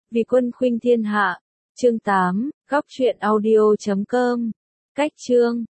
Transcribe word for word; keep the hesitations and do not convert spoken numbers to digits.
Vì quân khuynh thiên hạ. Chương tám, góc truyện audio chấm com. Cách chương